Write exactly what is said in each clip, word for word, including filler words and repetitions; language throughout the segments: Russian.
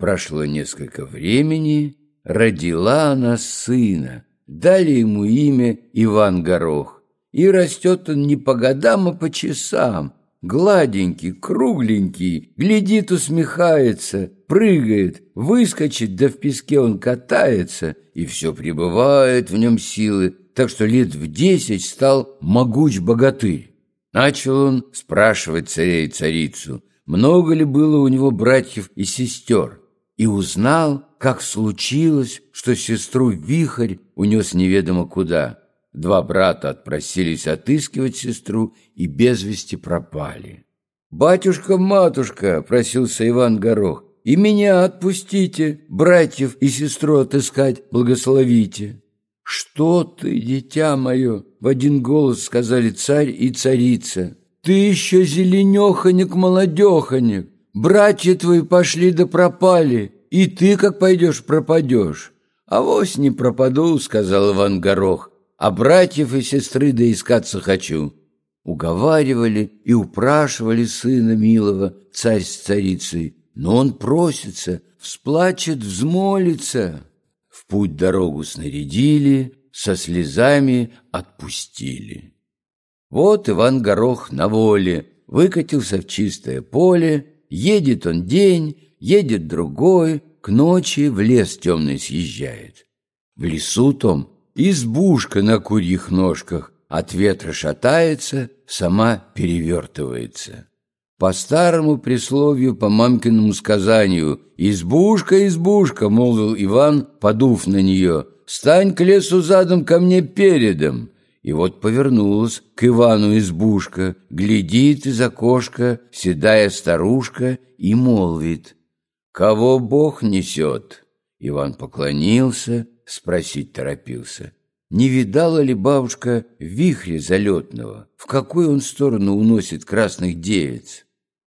Прошло несколько времени, родила она сына, дали ему имя Иван Горох. И растет он не по годам, а по часам, гладенький, кругленький, глядит, усмехается, прыгает, выскочит, да в песке он катается, и все пребывает в нем силы, так что лет в десять стал могуч богатырь. Начал он спрашивать царя и царицу, много ли было у него братьев и сестер, и узнал, как случилось, что сестру Вихрь унес неведомо куда. Два брата отпросились отыскивать сестру и без вести пропали. «Батюшка-матушка», — просился Иван Горох, — «и меня отпустите, братьев и сестру отыскать благословите». «Что ты, дитя мое?» — в один голос сказали царь и царица. «Ты еще зеленеханик-молодеханик, братья твои пошли да пропали, и ты, как пойдешь, пропадешь». «Авось не пропаду», — сказал Иван Горох, «а братьев и сестры доискаться хочу». Уговаривали и упрашивали сына милого царь с царицей, но он просится, всплачет, взмолится. В путь дорогу снарядили, со слезами отпустили. Вот Иван Горох на воле, выкатился в чистое поле, едет он день, едет другой, к ночи в лес темный съезжает. В лесу том избушка на курьих ножках, от ветра шатается, сама перевертывается. По старому присловию, по мамкиному сказанию, «Избушка, избушка», — молвил Иван, подув на нее, «стань к лесу задом, ко мне передом». И вот повернулась к Ивану избушка, глядит из окошка седая старушка и молвит: «Кого Бог несет?» Иван поклонился, спросить торопился: не видала ли бабушка вихря залетного, в какую он сторону уносит красных девиц?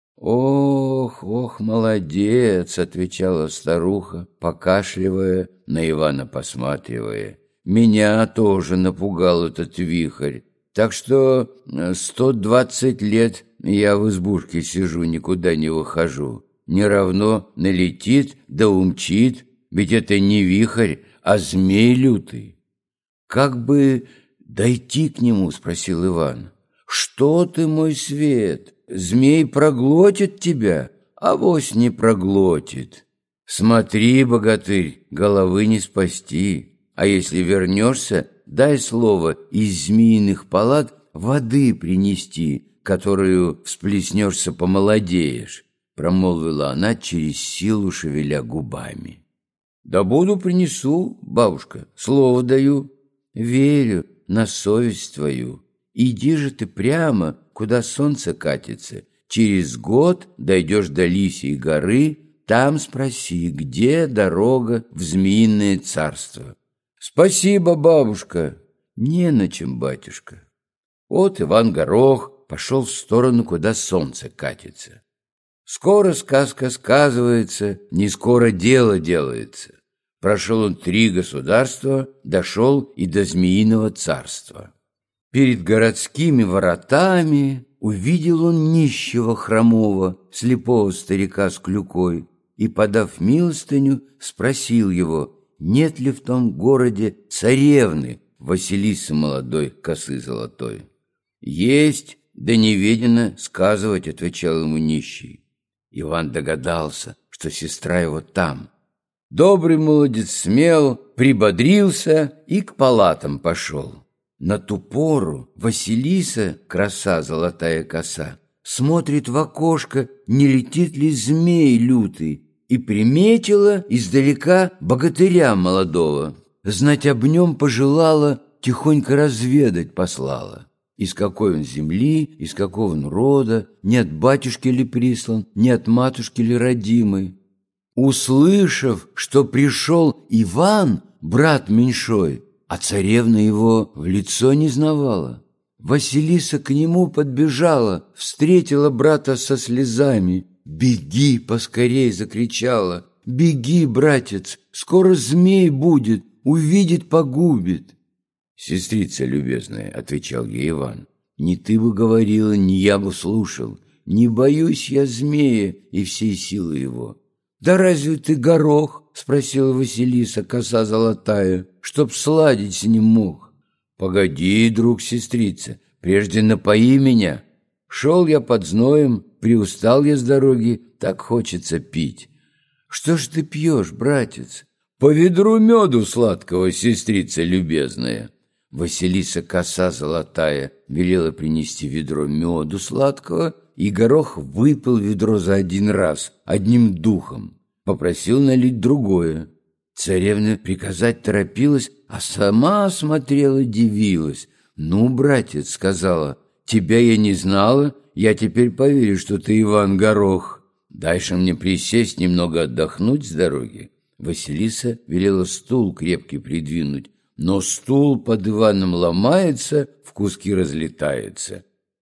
«Ох, ох, молодец!» — отвечала старуха, покашливая, на Ивана посматривая. «Меня тоже напугал этот вихрь, так что сто двадцать лет я в избушке сижу, никуда не выхожу. Не равно налетит да умчит, ведь это не вихрь, а змей лютый». «Как бы дойти к нему?» — спросил Иван. «Что ты, мой свет, змей проглотит тебя?» «Авось не проглотит. Смотри, богатырь, головы не спасти. А если вернешься, дай слово из змеиных палат воды принести, которую всплеснешься, помолодеешь», — промолвила она через силу, шевеля губами. «Да буду, принесу, бабушка, слово даю». «Верю на совесть твою. Иди же ты прямо, куда солнце катится. Через год дойдешь до Лисьей горы, там спроси, где дорога в Змеиное царство». «Спасибо, бабушка». «Не на чем, батюшка». Вот Иван Горох пошел в сторону, куда солнце катится. Скоро сказка сказывается, не скоро дело делается. Прошел он три государства, дошел и до Змеиного царства. Перед городскими воротами увидел он нищего хромого, слепого старика с клюкой, и, подав милостыню, спросил его, нет ли в том городе царевны Василисы молодой, косы золотой. «Есть, да не ведено сказывать», — отвечал ему нищий. Иван догадался, что сестра его там. Добрый молодец смел, прибодрился и к палатам пошел. На ту пору Василиса, краса золотая коса, смотрит в окошко, не летит ли змей лютый, и приметила издалека богатыря молодого. Знать об нем пожелала, тихонько разведать послала. Из какой он земли, из какого он рода, не от батюшки ли прислан, не от матушки ли родимой. Услышав, что пришел Иван, брат меньшой, а царевна его в лицо не знавала, Василиса к нему подбежала, встретила брата со слезами. «Беги!» — поскорей закричала. «Беги, братец, скоро змей будет, увидит, погубит». «Сестрица любезная», — отвечал ей Иван, — «не ты бы говорила, не я бы слушал. Не боюсь я змея и всей силы его. «Да разве ты горох?» — спросила Василиса, коса золотая, «чтоб сладить с ним мог». «Погоди, друг сестрица, прежде напои меня. Шел я под зноем, приустал я с дороги, так хочется пить». «Что ж ты пьешь, братец?» «По ведру меду сладкого, сестрица любезная». Василиса, коса золотая, велела принести ведро меду сладкого, и горох выпил ведро за один раз, одним духом. Попросил налить другое. Царевна приказать торопилась, а сама смотрела, дивилась. «Ну, братец, — сказала, — тебя я не знала, я теперь поверю, что ты Иван Горох. Дай-ша мне присесть, немного отдохнуть с дороги». Василиса велела стул крепкий придвинуть, но стул под Иваном ломается, в куски разлетается.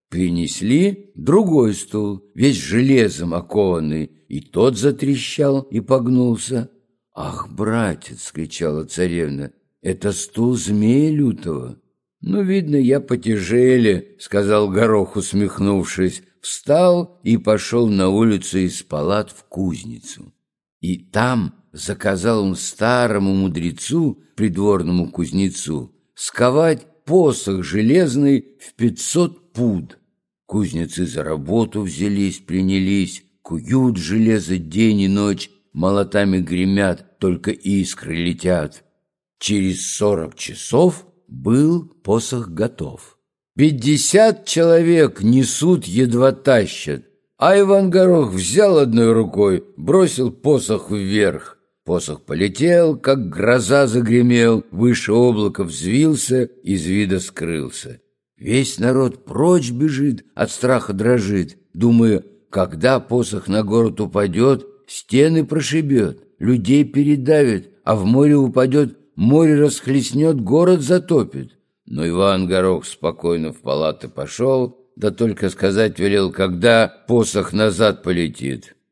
Принесли другой стул, весь железом окованный, и тот затрещал и погнулся. «Ах, братец! — кричала царевна, — это стул змея лютого». «Ну, видно, я потяжеле, — сказал Горох, усмехнувшись, встал и пошел на улицу из палат в кузницу. И там заказал он старому мудрецу, придворному кузнецу, сковать посох железный в пятьсот пуд. Кузнецы за работу взялись, принялись, куют железо день и ночь, молотами гремят, только искры летят. Через сорок часов был посох готов. Пятьдесят человек несут, едва тащат, а Иван Горох взял одной рукой, бросил посох вверх. Посох полетел, как гроза загремел, выше облака взвился, из вида скрылся. Весь народ прочь бежит, от страха дрожит, думая, когда посох на город упадет, стены прошибет, людей передавит, а в море упадет, море расхлестнет, город затопит. Но Иван Горох спокойно в палаты пошел, да только сказать велел, когда посох назад полетит.